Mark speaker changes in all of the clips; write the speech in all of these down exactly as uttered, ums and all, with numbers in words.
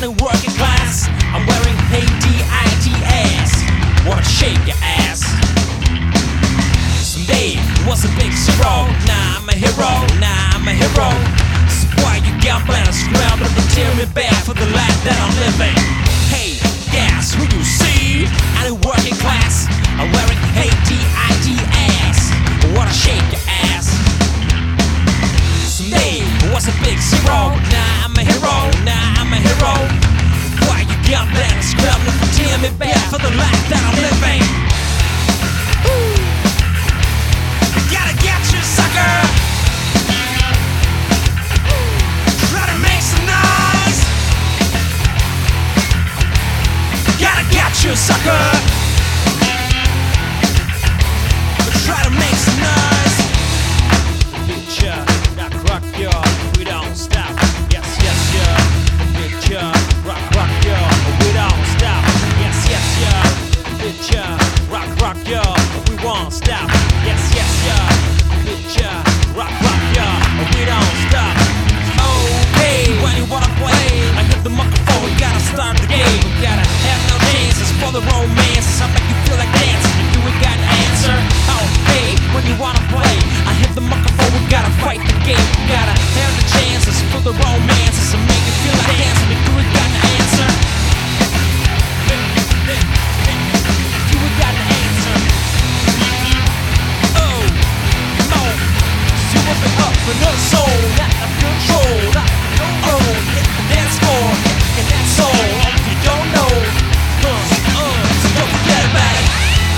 Speaker 1: and in working class. I'm wearing Hey D I D S. Wanna shake your ass. Someday was a big zero. Now I'm a hero. Now I'm a hero. So why you gambling and scrambling to tear me back for the life that I'm living? Hey, guess who you see? And in working class. I'm wearing Hey D I D S. Wanna shake your ass. Someday was a big zero. Now I'm a hero. Now I'm a hero. Why you gambling and scrambling to tear me back for the life that I'm living? Woo. You gotta get you, sucker. Try to make some noise. You gotta get you, sucker. Try to make some noise. Picture, rock, rock, yo, we don't stop. Yes, yes, yeah. Picture, rock, rock, yo, we don't stop. Yes, yes, yeah. Picture, rock, rock, yo, we won't stop. Yes, yes, yeah. Picture, rock, rock, yo, we don't stop. Oh, hey, when you wanna play, I hit the microphone, we gotta start the game. We gotta have no chances for the romance. I make you feel like dancing. You ain't got an answer. Oh, hey, when you wanna play, I hit the microphone, we gotta fight the game. We gotta have the chances for the romances and make you feel like dancing. If you ain't got an answer, if you ain't got an answer, oh, no, you will be up for no soul, not a control, not no own. Hit the dance floor, and that's all. If you don't know, uh, uh, so don't forget about it.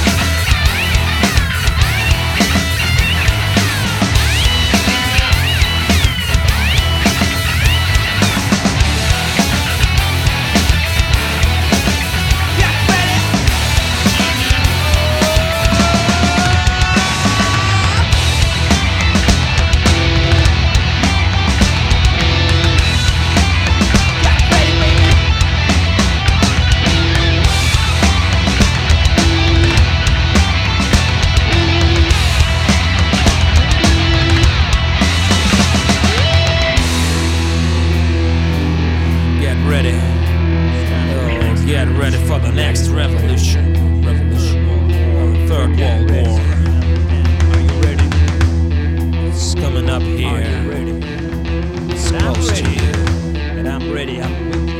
Speaker 1: Ready. Oh, get ready for the next revolution. Revolution. Third World War. Are you ready? It's coming up here. Are you ready? It's close to you. And I'm ready. I'm